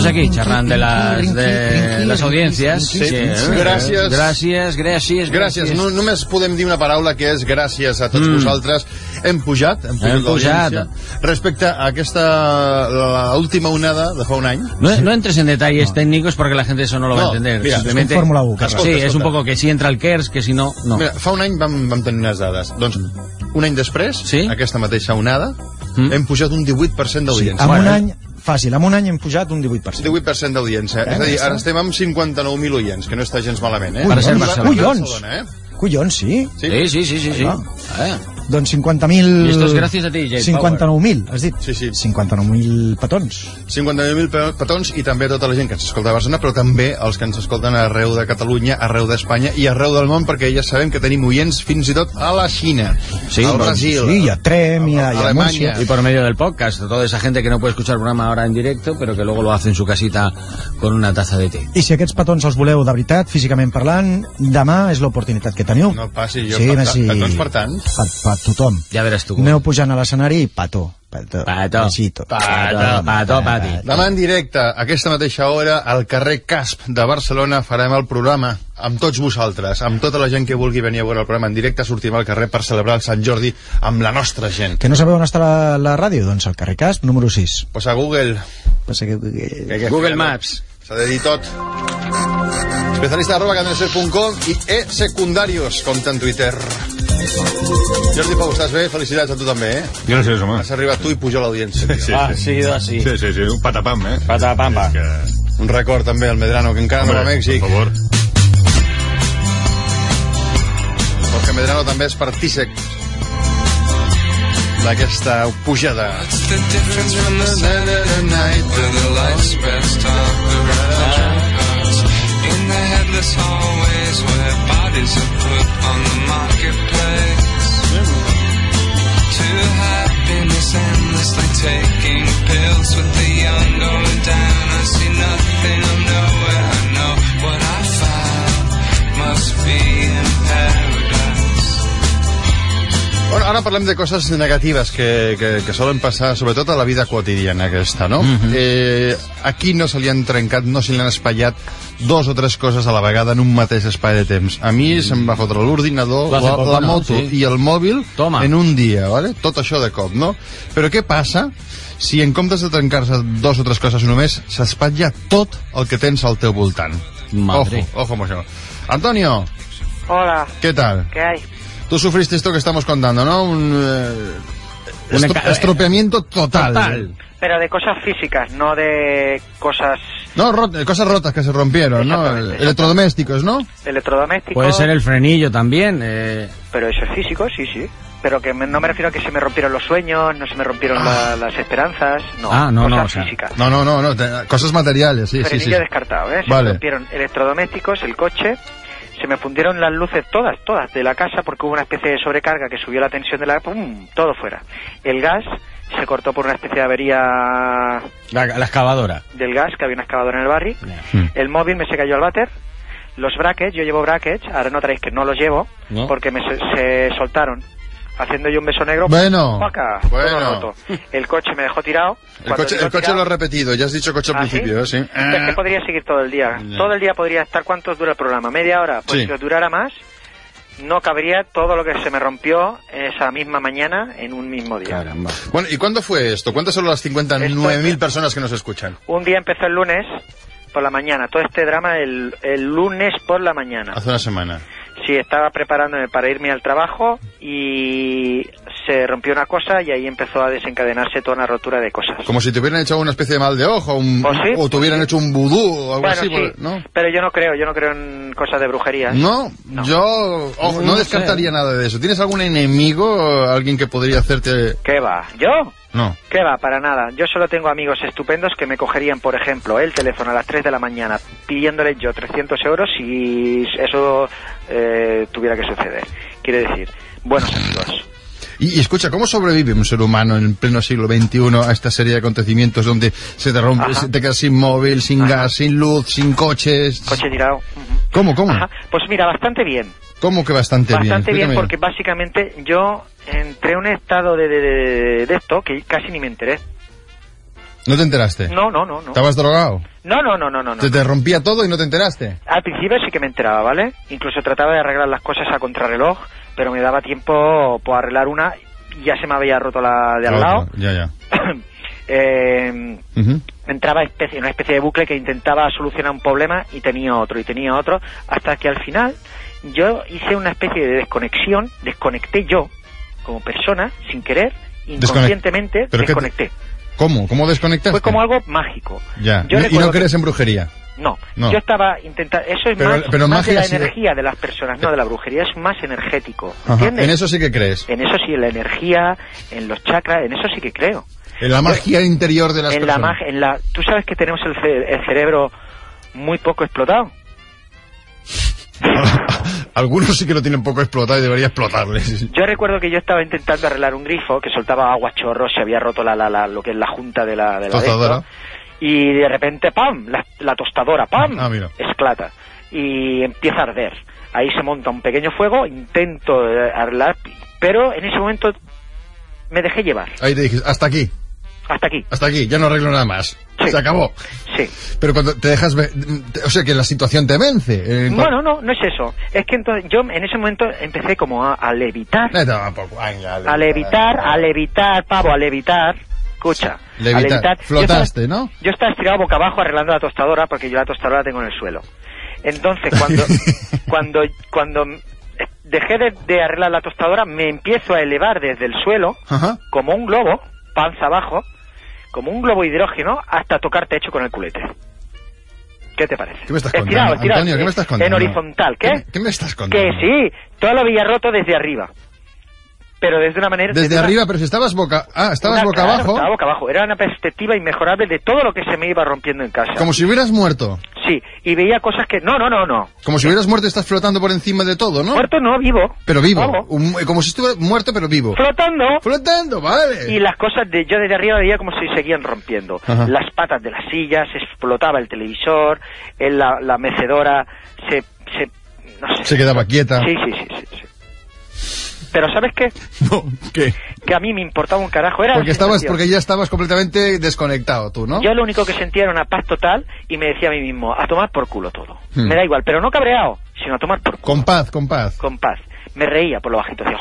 aquí xerrant de les audiències. Gràcies. Només podem dir una paraula que és gràcies a tots vosaltres. Hem pujat respecte a l'última onada de fa un any. No entres en detalles técnicos porque la gente eso no lo va a entender. Mira, simplemente es Fórmula 1. Sí, es un poco que si entra el KERS, que si no, no. Mira, fa un any vam tenir unes dades. Doncs un any després, aquesta mateixa onada, hem pujat un 18% d'audiència. Amb un any, fàcil, amb un any hem pujat un 18%. 18% d'audiència. És a dir, ara estem amb 59.000 oients, que no està gens malament, Collons, sí? Sí. Doncs 50.000... I esto es gràcies a ti, Jay 59.000, has dit? Sí. 59.000 petons. 59.000 petons i també tota la gent que ens escolta a Barcelona, però també els que ens escolten arreu de Catalunya, arreu d'Espanya i arreu del món, perquè ja sabem que tenim oients fins i tot a la Xina, al Brasil, y a Trem, y a Alemanya. Y por medio del podcast, toda esa gente que no puede escuchar el programa ahora en directo, pero que luego lo hace en su casita con una taza de té. I si aquests petons els voleu de veritat, físicament parlant, demà és l'oportunitat que teniu. No passi, petons per tant. Per tothom. Ja veràs tu. Aneu pujant a l'escenari i petó. Pati. Demà en directe, a aquesta mateixa hora, al carrer Casp de Barcelona, farem el programa amb tots vosaltres, amb tota la gent que vulgui venir a veure el programa en directe. Sortim al carrer per celebrar el Sant Jordi amb la nostra gent. Que no sabeu on està la ràdio? Doncs al carrer Casp, número 6. Pues a Google. Google Maps. S'ha de dir tot. Especialista@cadenaser.com i secundarios, compte en Twitter. Jordi Pau, estàs bé? Felicitats a tu també, Gràcies, home. Has arribat tu i puja l'audiència. Sí. Sí, Un patapam, Patapamba. Un record també al Medrano, que encara no va a Mèxic. Per favor. Jorge Medrano també és partícip d'aquesta pujada. In the headless hallways where bodies are put on the marketplace. To happiness endlessly taking pills with the young going down. I see nothing, I'm nowhere, I know what I found must be in paradise. Bueno, ara parlem de coses negatives que solen passar, sobretot a la vida quotidiana aquesta, no? Aquí no se li han trencat, no se li han espatllat dos o tres coses a la vegada en un mateix espai de temps. A mi se'm va fotre l'ordinador, la moto i el mòbil en un dia, ¿vale? Tot això de cop, no? Però què passa si en comptes de trencar-se dos o tres coses només, s'espatlla tot el que tens al teu voltant? Ojo amb això. Antonio. Hola. ¿Qué tal? ¿Qué hay? Tú sufriste esto que estamos contando, ¿no? Un estropeamiento total. Pero de cosas físicas, no de cosas... No, cosas rotas que se rompieron, ¿no? Electrodomésticos, ¿no? Electrodomésticos... Puede ser el frenillo también. Pero eso es físico, sí. Pero que no me refiero a que se me rompieron los sueños, no se me rompieron las esperanzas, no. Cosas físicas. No, cosas materiales, sí. Frenillo descartado, ¿eh? Se me rompieron electrodomésticos, el coche... Se me fundieron las luces todas de la casa porque hubo una especie de sobrecarga que subió la tensión de la... ¡Pum! Todo fuera. El gas se cortó por una especie de avería... La excavadora. Del gas, que había una excavadora en el barrio. El móvil me se cayó al váter. Los brackets, yo llevo brackets, ahora notaréis que no los llevo, porque se soltaron. Haciendo yo un beso negro. Bueno. El coche me dejó tirado. El coche lo he repetido, ya has dicho coche al principio, ¿sí? Es que podría seguir todo el día. Todo el día podría estar. ¿Cuánto dura el programa? ¿Media hora? Pues si durara más, no cabría todo lo que se me rompió esa misma mañana en un mismo día. Caramba. Bueno, ¿y cuándo fue esto? ¿Cuántas son las 59.000 personas que nos escuchan? Un día empezó el lunes por la mañana. Todo este drama el lunes por la mañana. Hace una semana. Sí, estaba preparándome para irme al trabajo y se rompió una cosa y ahí empezó a desencadenarse toda una rotura de cosas. Como si te hubieran hecho una especie de mal de ojo, o te hubieran hecho un vudú o algo así, sí, ¿no? Pero yo no creo en cosas de brujería. No. Yo no descartaría nada de eso. ¿Tienes algún enemigo, alguien que podría hacerte...? ¿Qué va? ¿Yo? No. ¿Qué va? Para nada. Yo solo tengo amigos estupendos que me cogerían, por ejemplo, el teléfono a las 3 de la mañana pidiéndoles yo 300 euros si eso tuviera que suceder. Quiere decir, buenos amigos. Y escucha, ¿cómo sobrevive un ser humano en pleno siglo XXI a esta serie de acontecimientos donde se te rompe, te quedas sin móvil, sin gas, sin luz, sin coches? Coche tirado. ¿Cómo? Pues mira, bastante bien. ¿Cómo que bastante bien? Bastante bien, porque básicamente yo entré en un estado de esto que casi ni me enteré. ¿No te enteraste? No. ¿Estabas drogado? No. ¿Se te rompía todo y no te enteraste? Al principio sí que me enteraba, ¿vale? Incluso trataba de arreglar las cosas a contrarreloj, pero me daba tiempo por arreglar una y ya se me había roto la de al lado. Ya. Entraba en una especie de bucle que intentaba solucionar un problema y tenía otro, hasta que al final yo hice una especie de desconexión, desconecté yo, como persona, sin querer, inconscientemente, desconecté. ¿Cómo? ¿Cómo desconectaste? Fue como algo mágico. Ya. ¿Y no crees en brujería? No, yo estaba intentando... Eso es pero más de la sí energía de las personas, no de la brujería, es más energético, ¿entiendes? ¿En eso sí que crees? En eso sí, en la energía, en los chakras, en eso sí que creo. En la magia interior de las personas. Tú sabes que tenemos el cerebro muy poco explotado. Algunos sí que lo tienen poco explotado y debería explotarles. Yo recuerdo que yo estaba intentando arreglar un grifo que soltaba agua chorro, se había roto lo que es la junta de la tostadora. Y de repente, ¡pam!, la tostadora, ¡pam!, esclata y empieza a arder. Ahí se monta un pequeño fuego, intento arreglar, pero en ese momento me dejé llevar. Ahí te dije, hasta aquí, ya no arreglo nada más. Sí. Se acabó. Sí. Pero cuando te dejas o sea que la situación te vence. Bueno, no es eso. Es que entonces yo en ese momento empecé como a levitar. A levitar, pavo, a levitar. Escucha. Levitar. Flotaste, ¿no? Yo estaba estirado boca abajo arreglando la tostadora porque yo la tostadora la tengo en el suelo. Entonces cuando dejé de arreglar la tostadora me empiezo a elevar desde el suelo como un globo, panza abajo, como un globo hidrógeno hasta tocar techo con el culete. ¿Qué te parece? ¿Qué me estás contando? Estirado, Antonio, ¿qué me estás contando? En horizontal, ¿qué? ¿Qué me estás contando? Que sí, todo lo había roto desde arriba. Pero desde una manera... Desde arriba, pero si estabas boca abajo. Estaba boca abajo. Era una perspectiva inmejorable de todo lo que se me iba rompiendo en casa. Como si hubieras muerto. Sí, y veía cosas que... No. Como si hubieras muerto y estás flotando por encima de todo, ¿no? Muerto no, vivo. Pero vivo. Como si estuviera muerto, pero vivo. Flotando, vale. Y las cosas yo desde arriba veía como si seguían rompiendo. Las patas de las sillas, explotaba el televisor, la mecedora se quedaba quieta. Sí. Pero ¿sabes qué? No, ¿qué? Que a mí me importaba un carajo. Porque ya estabas completamente desconectado tú, ¿no? Yo lo único que sentía era una paz total y me decía a mí mismo, a tomar por culo todo. Me da igual, pero no cabreado, sino a tomar por culo. Con paz. Me reía por lo bajito, decía...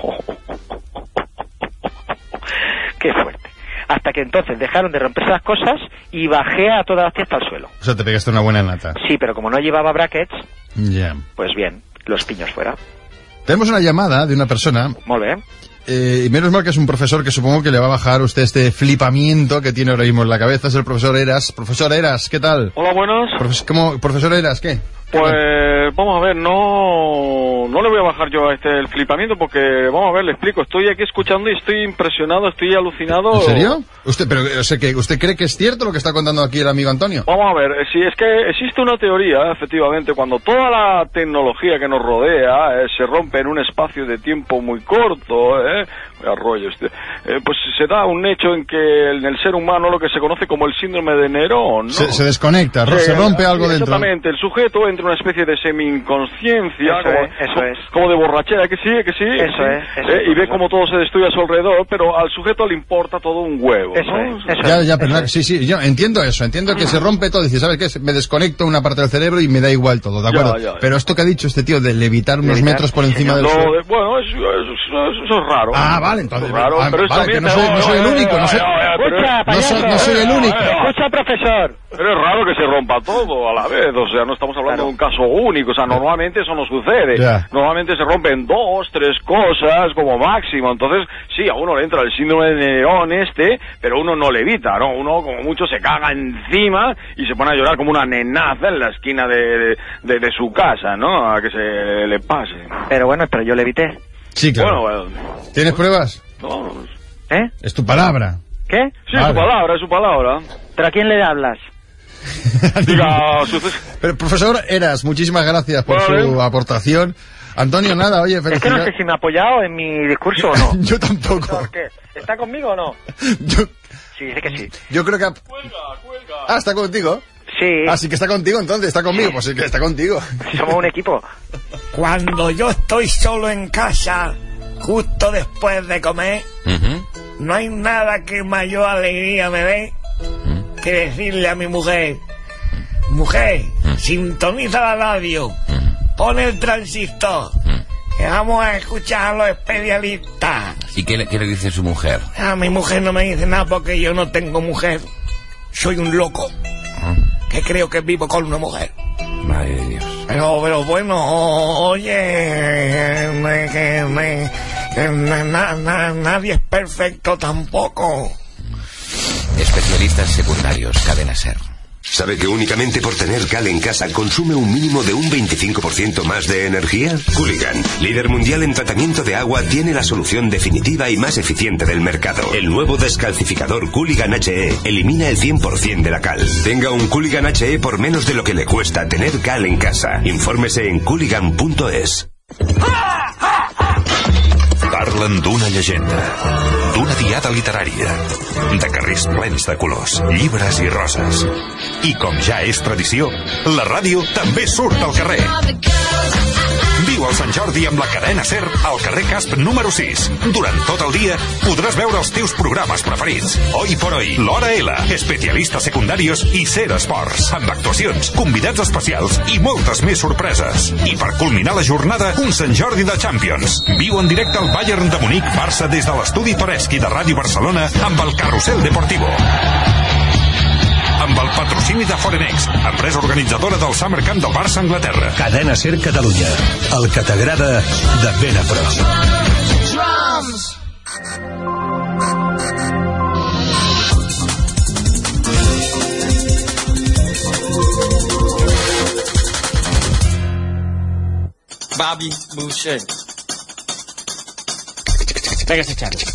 Qué fuerte. Hasta que entonces dejaron de romperse las cosas y bajé a toda hostia hasta el suelo. O sea, te pegaste una buena nata. Sí, pero como no llevaba brackets, pues bien, los piños fuera. Tenemos una llamada de una persona. Muy bien. Y menos mal que es un profesor que supongo que le va a bajar a usted este flipamiento que tiene ahora mismo en la cabeza. Es el profesor Eras. Profesor Eras, ¿qué tal? Hola, buenas. Profesor Eras, ¿qué? Pues vamos a ver, no le voy a bajar yo a el flipamiento porque, vamos a ver, le explico, estoy aquí escuchando y estoy impresionado, estoy alucinado. ¿En serio? ¿Usted cree que es cierto lo que está contando aquí el amigo Antonio? Vamos a ver, si es que existe una teoría, efectivamente, cuando toda la tecnología que nos rodea se rompe en un espacio de tiempo muy corto, pues se da un hecho en que en el ser humano lo que se conoce como el síndrome de Nerón, ¿no? Se desconecta, se rompe algo dentro. Exactamente, el sujeto entra en una especie de semi-inconsciencia, como de borrachera, que sí. Y ve como todo se destruye a su alrededor, pero al sujeto le importa todo un huevo, ¿no? Sí, yo entiendo eso, entiendo que se rompe todo, dice, ¿sabes qué? Me desconecto una parte del cerebro y me da igual todo, ¿de acuerdo? Pero esto que ha dicho este tío de levitar unos metros por encima del suelo... Bueno, eso es raro. Ah, vale, entonces... Raro, pero vale, que no soy el único, no soy el único. Escucha, profesor. Pero es raro que se rompa todo a la vez, o sea, no estamos hablando de un caso único, o sea, normalmente eso no sucede. Normalmente se rompen 2, 3 cosas como máximo, entonces sí, a uno le entra el síndrome de Nerón pero uno no levita, ¿no? Uno como mucho se caga encima y se pone a llorar como una nenaza en la esquina de su casa, ¿no? A que se le pase. Pero yo levité. Sí, claro. Bueno. ¿Tienes pruebas? No. Es tu palabra. ¿Qué? Sí, vale. Es su palabra. ¿Pero a quién le hablas? Pero, profesor Eras, muchísimas gracias por su aportación. Antonio, nada, oye, felicidades. Es que no sé si me ha apoyado en mi discurso o no. Yo tampoco. ¿Por qué? ¿Está conmigo o no? Sí, dice que sí. Yo creo que... Cuelga. Ah, ¿está contigo? Sí. Ah, sí que está contigo, entonces, está conmigo, pues sí que está contigo. Somos un equipo. Cuando yo estoy solo en casa, justo después de comer, no hay nada que mayor alegría me dé que decirle a mi mujer: mujer, sintoniza la radio, pon el transistor, que vamos a escuchar a los especialistas. ¿Y qué le dice su mujer? A mi mujer no me dice nada porque yo no tengo mujer. Soy un loco que creo que vivo con una mujer. Madre de Dios. Pero bueno, oye, nadie es perfecto tampoco. Especialistas secundarios, Cadena SER. ¿Sabe que únicamente por tener cal en casa consume un mínimo de un 25% más de energía? Cooligan, líder mundial en tratamiento de agua, tiene la solución definitiva y más eficiente del mercado. El nuevo descalcificador Cooligan HE elimina el 100% de la cal. Tenga un Cooligan HE por menos de lo que le cuesta tener cal en casa. Infórmese en cooligan.es. Parlen d'una llegenda, d'una diada literària, de carrers plens de colors, llibres i roses. I com ja és tradició, la ràdio també surt al carrer. Viu el Sant Jordi amb la cadena SER al carrer Casp número 6. Durant tot el dia podràs veure els teus programes preferits. Hoy por hoy, l'Hora L, especialistes secundarios i SER Esports, amb actuacions, convidats especials i moltes més sorpreses. I per culminar la jornada, un Sant Jordi de Champions. Viu en directe el Bayern de Munic-Barça des de l'estudi Toreschi de Ràdio Barcelona amb el Carrusel Deportivo. Amb el patrocini de Forenex, empresa organitzadora del Summer Camp del Barça a Anglaterra. Cadena SER Catalunya, el que t'agrada de ben a prop. Bobby Boucher. Venga, se Charlie.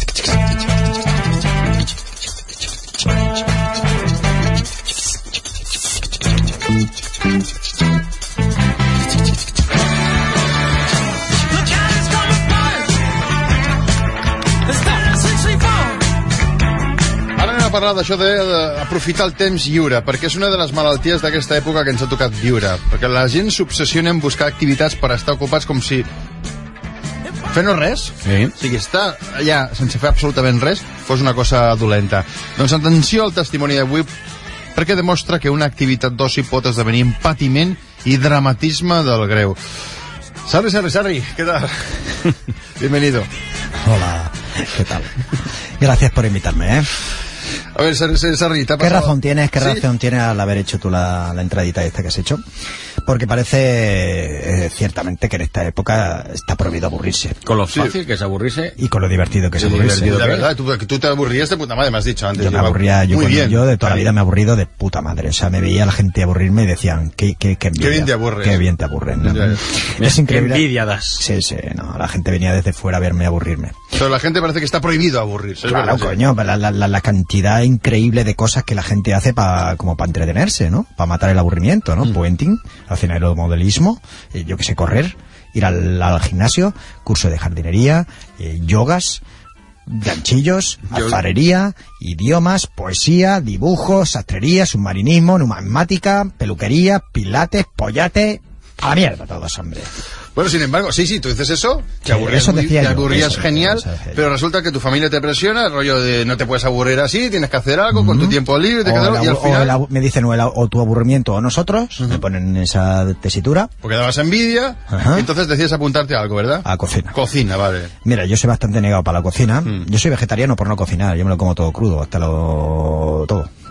Ara anem a parlar d'això d'aprofitar el temps lliure, perquè és una de les malalties d'aquesta època que ens ha tocat viure, perquè la gent s'obsessiona en buscar activitats per estar ocupats com si fer no res, sí. O sigui, estar allà sense fer absolutament res fos una cosa dolenta. Doncs atenció al testimoni d'avui, perquè demostra que una activitat d'oci pot esdevenir patiment i dramatisme del greu. Sarri, ¿qué tal? Bienvenido. Hola, ¿qué tal? Gracias por invitarme, ¿eh? A ver, Sarri, ¿te ha pasado? ¿Qué razón tienes ¿Sí? al haber hecho tú la entradita esta que has hecho? Porque parece ciertamente que en esta época está prohibido aburrirse. Con lo fácil que es aburrirse. Y con lo divertido que es aburrirse. La verdad, tú te aburrías de puta madre, me has dicho antes. Yo me aburría, yo de toda la vida me he aburrido de puta madre. O sea, me veía a la gente aburrirme y decían, qué envidia. Qué bien te aburres. Qué bien te aburren, ¿no? Es increíble. Envidia das. Sí, no, la gente venía desde fuera a verme aburrirme. Pero la gente parece que está prohibido aburrirse. Claro, coño, la cantidad increíble de cosas que la gente hace como para entretenerse, ¿no? Para matar el aburrimiento, ¿no? Puenting, hacen aeromodelismo, yo que sé, correr, ir al gimnasio, curso de jardinería, yogas, ganchillos, alfarería, idiomas, poesía, dibujos, sastrería, submarinismo, numismática, peluquería, pilates, pollate, a la mierda todos, hombre. Bueno, sin embargo, sí, tú dices eso, te aburrías genial, pero resulta que tu familia te presiona, el rollo de no te puedes aburrir así, tienes que hacer algo con tu tiempo libre, y al final... me dicen o tu aburrimiento o nosotros, me ponen esa tesitura. Porque dabas envidia, y entonces decides apuntarte a algo, ¿verdad? A cocina. Cocina, vale. Mira, yo soy bastante negado para la cocina, yo soy vegetariano por no cocinar, yo me lo como todo crudo, hasta todo.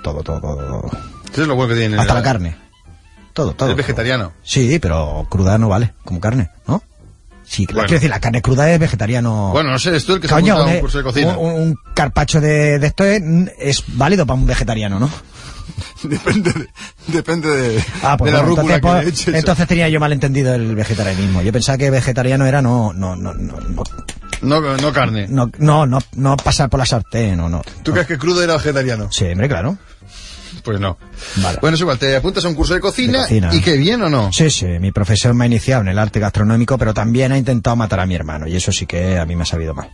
Eso es lo bueno que tiene. Hasta la carne. Todo. ¿Es vegetariano? Sí, pero cruda no vale, como carne, ¿no? Sí, bueno. Quiero decir, la carne cruda es vegetariano. Bueno, no sé, es tú el que se ha apuntado a un curso de cocina. Un carpaccio de esto es válido para un vegetariano, ¿no? Depende de pues la rúcula que le eches. Entonces tenía yo mal entendido el vegetarianismo. Yo pensaba que vegetariano era no carne. No pasar por la sartén, no. ¿Tú crees que crudo era vegetariano? Sí, hombre, claro. Pues no. Vale. Bueno, es igual, te apuntas a un curso de cocina. ¿Y qué bien o no? Sí, mi profesor me ha iniciado en el arte gastronómico, pero también ha intentado matar a mi hermano, y eso sí que a mí me ha sabido mal.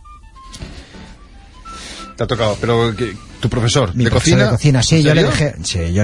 Te ha tocado, pero ¿tu profesor de cocina? De cocina, sí, yo le dejé,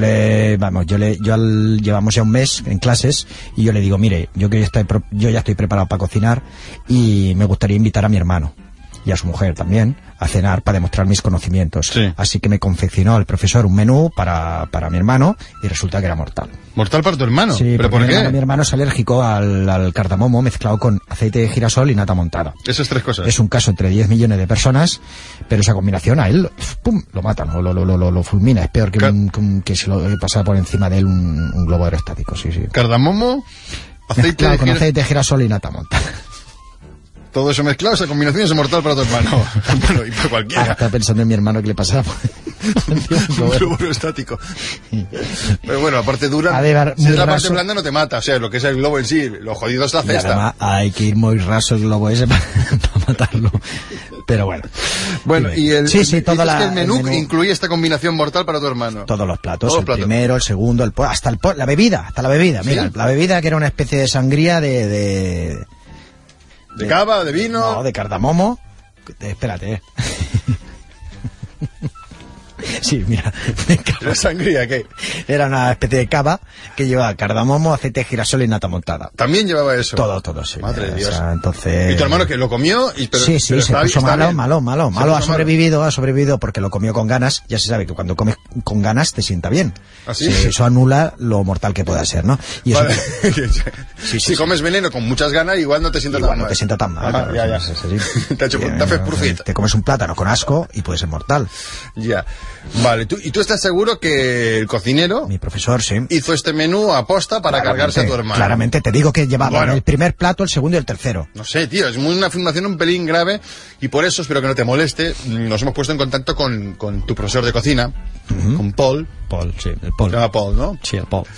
llevamos ya un mes en clases, y yo le digo, mire, yo ya estoy preparado para cocinar, y me gustaría invitar a mi hermano. y a su mujer también, a cenar para demostrar mis conocimientos. Sí. Así que me confeccionó el profesor un menú para mi hermano y resulta que era mortal. ¿Mortal para tu hermano? Sí, ¿pero por qué? Mi hermano es alérgico al cardamomo mezclado con aceite de girasol y nata montada. Esas 3 cosas. Es un caso entre 10 millones de personas, pero esa combinación a él, ¡pum!, lo matan o lo fulmina. Es peor que se lo pasara por encima de él un globo aerostático, sí. Cardamomo, mezclado con aceite de girasol y nata montada. Todo eso mezclado, esa combinación es mortal para tu hermano. Bueno, y para cualquiera. Estaba pensando en mi hermano que le pasara por... un globo aerostático. Pero bueno, la parte dura, si es la parte blanda no te mata. O sea, lo que es el globo en sí, lo jodido es la cesta. Además, hay que ir muy raso el globo ese para matarlo. Pero bueno. Bueno, y el, sí, todo el menú incluye esta combinación mortal para tu hermano. Todos los platos, el primero, el segundo, hasta la bebida. Mira, ¿sí? La bebida que era una especie de sangría ¿De cava, de vino? No, de cardamomo. Espérate, Sí, mira. ¿La sangría qué? Era una especie de cava que llevaba cardamomo, aceite de girasol y nata montada. ¿También llevaba eso? Todo, sí. Madre de Dios. O sea, entonces... ¿Y tu hermano que lo comió? Sí, se puso malo. Ha sobrevivido porque lo comió con ganas. Ya se sabe que cuando comes con ganas te sienta bien. ¿Ah, sí? Eso anula lo mortal que pueda ser, ¿no? Y eso vale. Si comes veneno con muchas ganas, igual no te sienta tan mal. No te sienta tan mal. Claro, ya. Te haces profit. Te comes un plátano con asco y puede ser mortal. Ya. Vale, ¿y tú estás seguro que el cocinero, mi profesor, sí, hizo este menú aposta para cargarse a tu hermano? Claramente, te digo que llevaba el primer plato, el segundo y el tercero. No sé, tío, es una afirmación un pelín grave y por eso, espero que no te moleste, nos hemos puesto en contacto con tu profesor de cocina, con Paul. Paul, sí, el Paul. Se llama Paul, ¿no? Sí, el Paul.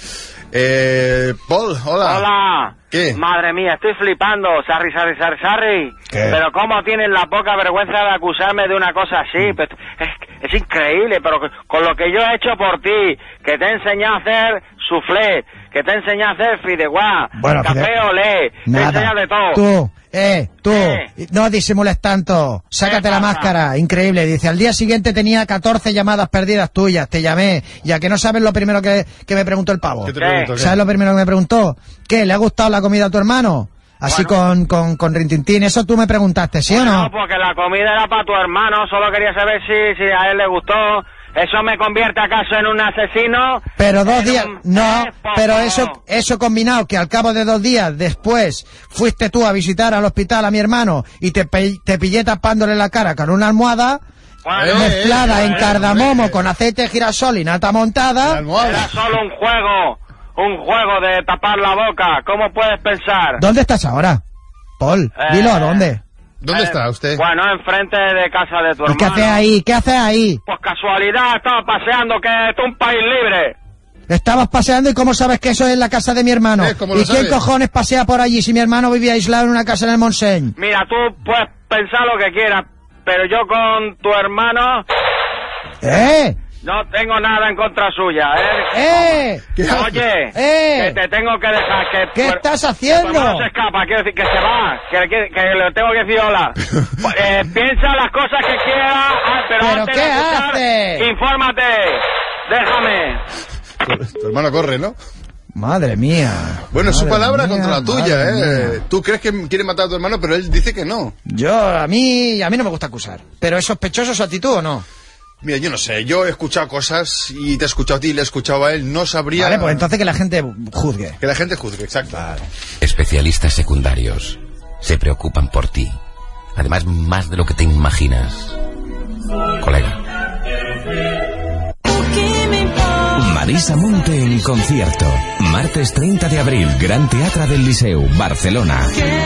Paul, hola. Hola. ¿Qué? Madre mía, estoy flipando. Sarri. ¿Qué? Pero cómo tienen la poca vergüenza de acusarme de una cosa así. Es increíble, pero con lo que yo he hecho por ti, que te he enseñado a hacer soufflé, que te he enseñado a hacer fideuá, café olé, te he enseñado de todo. Tú, no disimules tanto, sácate la máscara, increíble, dice, al día siguiente tenía 14 llamadas perdidas tuyas, te llamé, ya que no sabes lo primero que me preguntó el pavo. ¿Qué te preguntó? ¿Sabes lo primero que me preguntó? ¿Qué, le ha gustado la comida a tu hermano? Así con Rintintín, eso tú me preguntaste, ¿sí o no? No, porque la comida era para tu hermano, solo quería saber si a él le gustó. ¿Eso me convierte acaso en un asesino? Pero 2 días... No, pero eso combinado, que al cabo de 2 días después fuiste tú a visitar al hospital a mi hermano y te pillé tapándole la cara con una almohada mezclada en cardamomo con aceite de girasol y nata montada... Era solo un juego de tapar la boca. ¿Cómo puedes pensar? ¿Dónde estás ahora, Paul? Dilo, ¿a dónde? ¿Dónde está usted? Bueno, enfrente de casa de tu hermano. ¿Y qué haces ahí? Pues casualidad, estaba paseando, que esto es un país libre. Estabas paseando y ¿cómo sabes que eso es la casa de mi hermano? ¿Y quién cojones pasea por allí si mi hermano vivía aislado en una casa en el Montseny? Mira, tú puedes pensar lo que quieras, pero yo con tu hermano... No tengo nada en contra suya, Oye, que te tengo que dejar, que... ¿Qué estás haciendo? Que no se escapa, quiero decir, que se va, que le tengo que decir hola. Piensa las cosas que quiera, pero antes ¿qué de escuchar, haces? infórmate, déjame. Tu hermano corre, ¿no? Madre mía. Bueno, es su palabra contra la tuya, Tú crees que quiere matar a tu hermano, pero él dice que no. A mí no me gusta acusar. ¿Pero es sospechoso su actitud o no? Mira, yo no sé, yo he escuchado cosas y te he escuchado a ti y le he escuchado a él, no sabría... Vale, pues entonces que la gente juzgue. Que la gente juzgue, exacto. Vale. Especialistas secundarios se preocupan por ti. Además, más de lo que te imaginas. Colega. Marisa Monte en concierto. Martes 30 de abril, Gran Teatre del Liceu, Barcelona.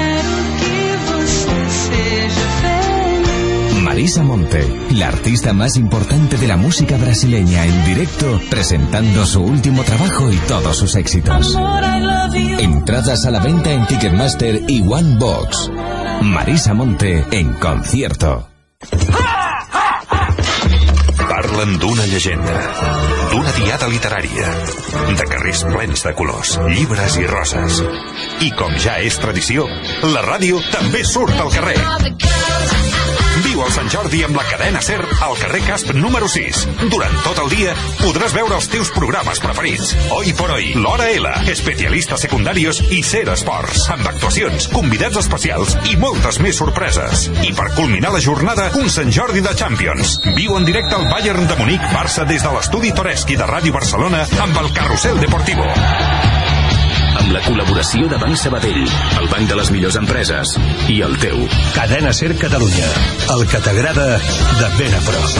Marisa Monte, la artista más importante de la música brasileña en directo, presentando su último trabajo y todos sus éxitos. Entradas a la venta en Ticketmaster y One Box. Marisa Monte en concierto. Parlen d'una llegenda, d'una diada literària, de carrers plens de colors, llibres i roses. I com ja és tradició, la ràdio també surt al carrer. Viu Viu el Sant Jordi amb la cadena SER al carrer Casp número 6. Durant tot el dia podràs veure els teus programes preferits. Hoy por hoy, l'Hora L, especialistes secundarios i SER Esports, amb actuacions, convidats especials i moltes més sorpreses. I per culminar la jornada, un Sant Jordi de Champions. Viu en directe el Bayern de Munic Barça des de l'estudi Toreski de Ràdio Barcelona amb el Carrusel Deportivo. Amb la col·laboració de Banc Sabadell, el banc de les millors empreses, i el teu. Cadena SER Catalunya, el que t'agrada de ben a prop.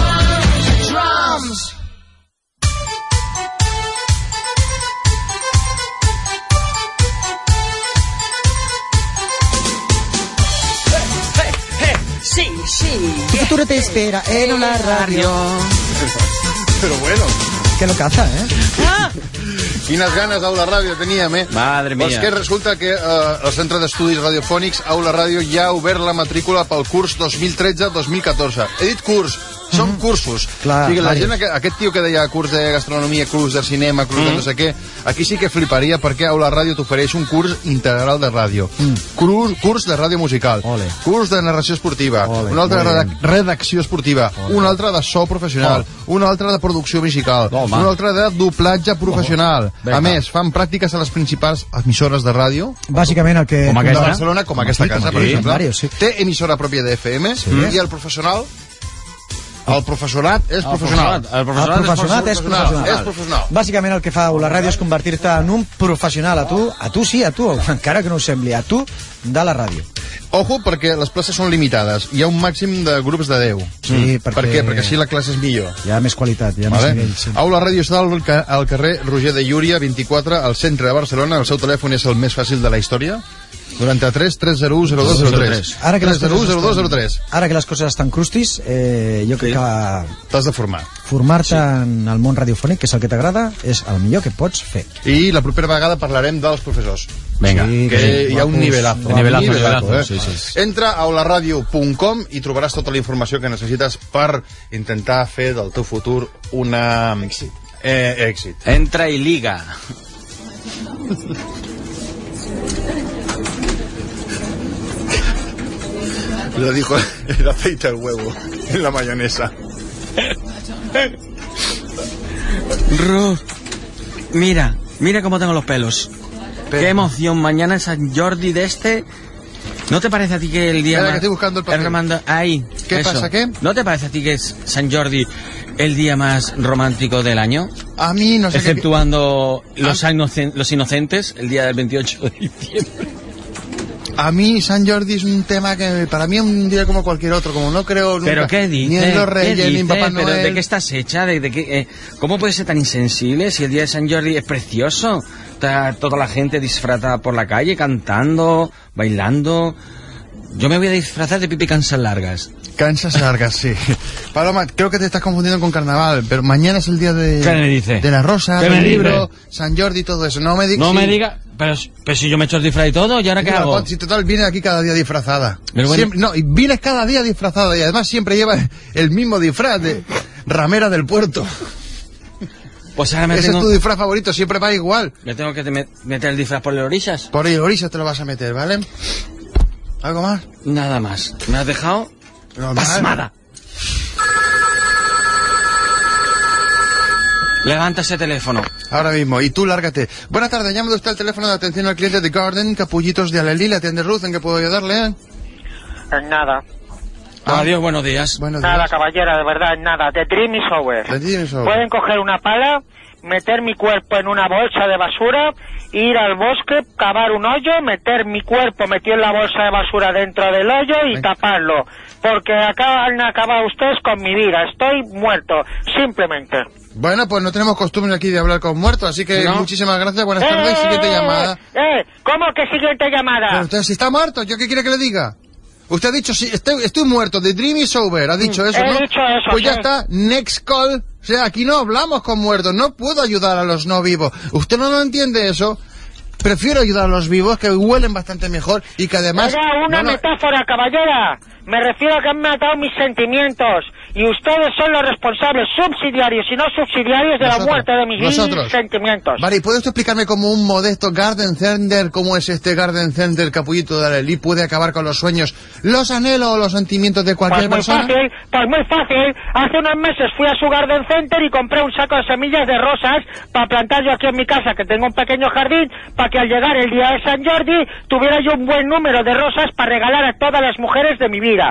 Sí, sí. Tu futuro te espera en la radio. Pero bueno. Que lo caza, Ah! Quines ganes Aula Ràdio teníem, Madre mía. Doncs que resulta que el Centre d'Estudis Radiofònics Aula Ràdio ja ha obert la matrícula pel curs 2013-2014. He dit curs, són cursos. Clar, o sigui, la gent, aquest tio que deia curs de gastronomia, curs de cinema, curs de no sé què, aquí sí que fliparia perquè Aula Ràdio t'ofereix un curs integral de ràdio. Curs de ràdio musical. Curs de narració esportiva. Un altre de redacció esportiva. Un altre de so professional. Un altre de producció musical. Un altre de doblatge professional. A més, fan pràctiques a les principals emissores de ràdio. Bàsicament el que... Com aquesta? De Barcelona, com aquesta casa, per exemple. Sí. Té emissora pròpia de FM i el professional... El professorat és professional. El professorat és professional. Bàsicament el que fa la ràdio és convertir-te en un professional, a tu, encara que no ho sembli, a tu, de la ràdio. Ojo, perquè les places són limitades. Hi ha un màxim de grups de 10. Sí, Per què? Perquè així la classe és millor. Hi ha més qualitat, hi ha més nivell. Sí. Aula Ràdio està al carrer Roger de Llúria, 24, al centre de Barcelona. El seu telèfon és el més fàcil de la història. 93 301 0203. 301 0203. Ara que les coses estan crustis, jo crec que... T'has de formar. Formar-te en el món radiofònic, que és el que t'agrada, és el millor que pots fer. I la propera vegada parlarem dels professors. Vinga. Sí, que hi ha un nivelazo. Nivelazo. Sí. Entra a aularadio.com i trobaràs tota la informació que necessites per intentar fer del teu futur una... èxit. Entra i liga. Le dijo el aceite al huevo en la mayonesa. Ruth, mira cómo tengo los pelos. Qué emoción, mañana es San Jordi de este. ¿No te parece a ti que el día más... que estoy buscando el papel. Ahí. ¿Qué pasa, qué? ¿No te parece a ti que es San Jordi el día más romántico del año? A mí no sé. Exceptuando los inocentes, el día del 28 de diciembre. A mí San Jordi es un tema que para mí es un día como cualquier otro, como no creo nunca. ¿Pero qué dices? Ni en los Reyes, ni en Papá Noel. ¿Pero de qué estás hecha? ¿De qué, ¿Cómo puedes ser tan insensible si el día de San Jordi es precioso? Está toda la gente disfrazada por la calle, cantando, bailando. Yo me voy a disfrazar de pipi cansas largas. Cansas largas, sí. Paloma, creo que te estás confundiendo con carnaval, pero mañana es el día de... ¿Qué me dice? De la rosa, del libro, San Jordi y todo eso. No me digas... No me diga... Pero si yo me echo el disfraz y todo, ¿y ahora qué hago? Si total, viene aquí cada día disfrazada. Bueno. Siempre, no, y vienes cada día disfrazada y además siempre lleva el mismo disfraz de ramera del puerto. Pues ahora Ese es tu disfraz favorito, siempre va igual. ¿Me tengo que meter el disfraz por las orillas? Por las orillas te lo vas a meter, ¿vale? ¿Algo más? Nada más. ¿Me has dejado? Pasmada. Levanta ese teléfono. Ahora mismo, y tú lárgate. Buenas tardes, llama usted al teléfono de atención al cliente de Garden, Capullitos de Alelí, la atiende Ruth, ¿en qué puedo ayudarle? Nada. Adiós, buenos días. Nada, caballera, de verdad, nada. The Dream is over. Pueden coger una pala, meter mi cuerpo en una bolsa de basura, ir al bosque, cavar un hoyo, meter mi cuerpo metido en la bolsa de basura dentro del hoyo y taparlo. Porque han acabado ustedes con mi vida. Estoy muerto, simplemente. Bueno, pues no tenemos costumbre aquí de hablar con muertos, así que muchísimas gracias, buenas tardes, siguiente llamada. ¿Cómo que siguiente llamada? Pero usted si está muerto, ¿yo qué quiere que le diga? Usted ha dicho, sí, estoy muerto, the dream is over, ha dicho eso, ¿no? He dicho eso, pues ya está, next call. O sea, aquí no hablamos con muertos, no puedo ayudar a los no vivos. ¿Usted no lo entiende eso? Prefiero ayudar a los vivos, que huelen bastante mejor y que además... Era una metáfora, caballera. Me refiero a que han matado mis sentimientos y ustedes son los responsables subsidiarios y no subsidiarios de la muerte de mis sentimientos. Vale, ¿puede usted explicarme como un modesto garden center, cómo es este garden center capullito de Alelí puede acabar con los sueños, los anhelos o los sentimientos de cualquier persona? Pues muy fácil. Hace unos meses fui a su garden center y compré un saco de semillas de rosas para plantar yo aquí en mi casa, que tengo un pequeño jardín, para que al llegar el día de San Jordi tuviera yo un buen número de rosas para regalar a todas las mujeres de mi vida.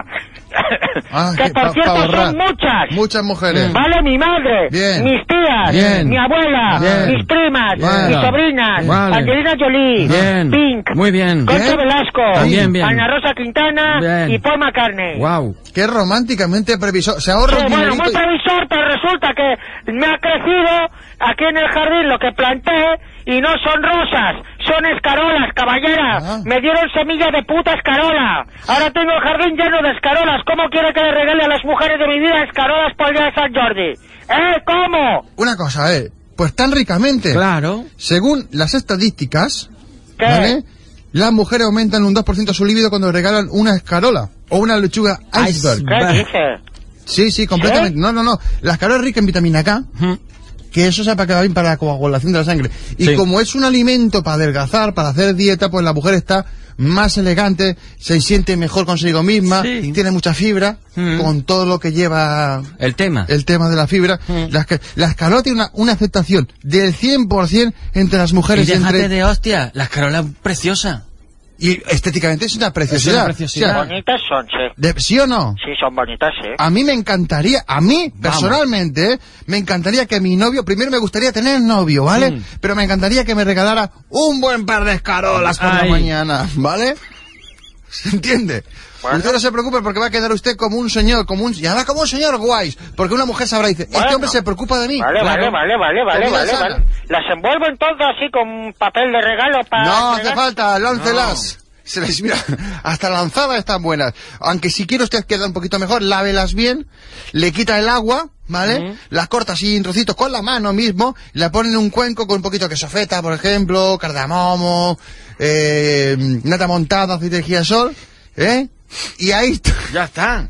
Que por cierto son muchas mujeres. Vale, mi madre, mis tías, mi abuela, mis primas, mis sobrinas, Angelina Jolie, Pink, muy bien, Concha Velasco, Ana Rosa Quintana y Paul McCartney. Wow, qué románticamente previsor. Se ahorra un dinerito. Muy previsor, pero resulta que me ha crecido aquí en el jardín lo que planté y no son rosas, son escarolas, caballera. Me dieron semillas de puta escarola. Ahora tengo el jardín lleno de escarolas. ¿Cómo quiere que le regale a las mujeres de mi vida escarolas por el día de San Jordi? ¿Cómo? Una cosa, pues tan ricamente. Claro. Según las estadísticas, ¿vale? Las mujeres aumentan un 2% su libido cuando regalan una escarola o una lechuga iceberg. ¿Qué dice? Sí, completamente. No. La escarola es rica en vitamina K. Que eso sepa que va bien para la coagulación de la sangre. Y como es un alimento para adelgazar, para hacer dieta, pues la mujer está más elegante, se siente mejor consigo misma, tiene mucha fibra, con todo lo que lleva el tema de la fibra. La escarola tiene una aceptación del 100% entre las mujeres. Y déjate de hostia, la escarola es preciosa. Y estéticamente es una preciosidad. Bonitas son, ¿Sí o no? Sí, son bonitas, A mí me encantaría, personalmente, me encantaría que mi novio, primero me gustaría tener novio, ¿vale? Pero me encantaría que me regalara un buen par de escarolas por la mañana, ¿vale? ¿Se entiende? Bueno. Usted no se preocupe porque va a quedar usted como un señor, y ahora como un señor guays, porque una mujer sabrá y dice, este hombre se preocupa de mí. Vale. Las envuelvo entonces así con papel de regalo para... No hace falta, láncelas. Se les mira, hasta lanzadas están buenas. Aunque si quiere usted queda un poquito mejor, lávelas bien, le quita el agua, ¿vale? Las corta así en trocitos con la mano mismo, la pone en un cuenco con un poquito de queso feta, por ejemplo, cardamomo, nata montada, aceite de girasol, y ahí ya está.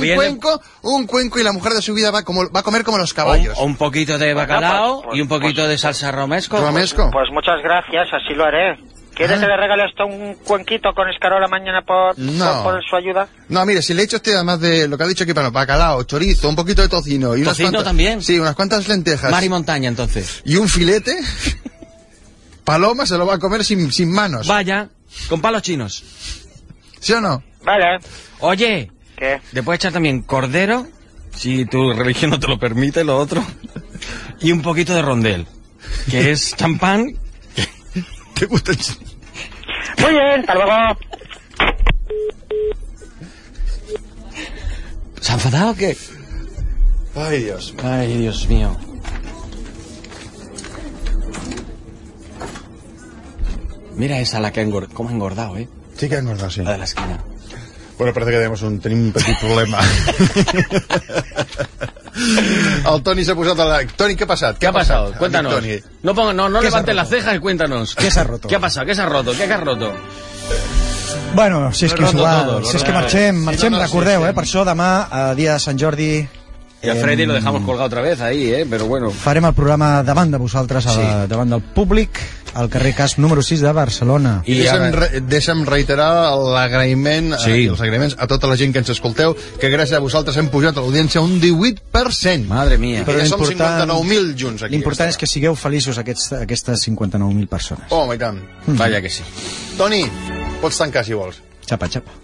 Un cuenco y la mujer de su vida va a comer como los caballos. O un poquito de bacalao y un poquito de salsa romesco. Pues muchas gracias, así lo haré. ¿Quiere que le regale hasta un cuenquito con escarola mañana por su ayuda? No, mire, si le he hecho usted además de lo que ha dicho aquí, bacalao, chorizo, un poquito de tocino y ¿Tocino también? Sí, unas cuantas lentejas. Mar y montaña, entonces. Y un filete. Paloma se lo va a comer sin manos. Vaya, con palos chinos. ¿Sí o no? Vale. Oye, ¿qué? Le puedes echar también cordero, si tu religión no te lo permite, lo otro, y un poquito de rondel, que es champán. ¿Te gusta el Muy bien, hasta luego. ¿Se ha enfadado o qué? Ay, Dios. Ay, Dios mío. Mira esa la que cómo ha engordado, Sí que ha engordado, sí. La de la esquina. Bueno, parece que tenemos un petit problema. El Toni s'ha posat a la... Toni, ¿qué ha pasado? ¿Qué ha pasado? Cuéntanos. No levantes las cejas y cuéntanos. ¿Qué se ha roto? ¿Qué ha pasado? ¿Qué se ha roto? ¿Qué has roto? Bueno, si és que és igual, si és que marxem, recordeu, per això demà, dia de Sant Jordi... Y a Freddy lo dejamos colgado otra vez ahí, pero bueno. Farem el programa davant de vosaltres, davant del públic, al carrer Casp número 6 de Barcelona. I deixa'm reiterar l'agraïment, els agraïments a tota la gent que ens escolteu, que gràcies a vosaltres hem pujat a l'audiència un 18%. Madre mía. Però som 59.000 junts aquí. L'important és que sigueu feliços aquestes 59.000 persones. Oh, i tant. Vaya que sí. Toni, pots tancar si vols. Xapa, xapa.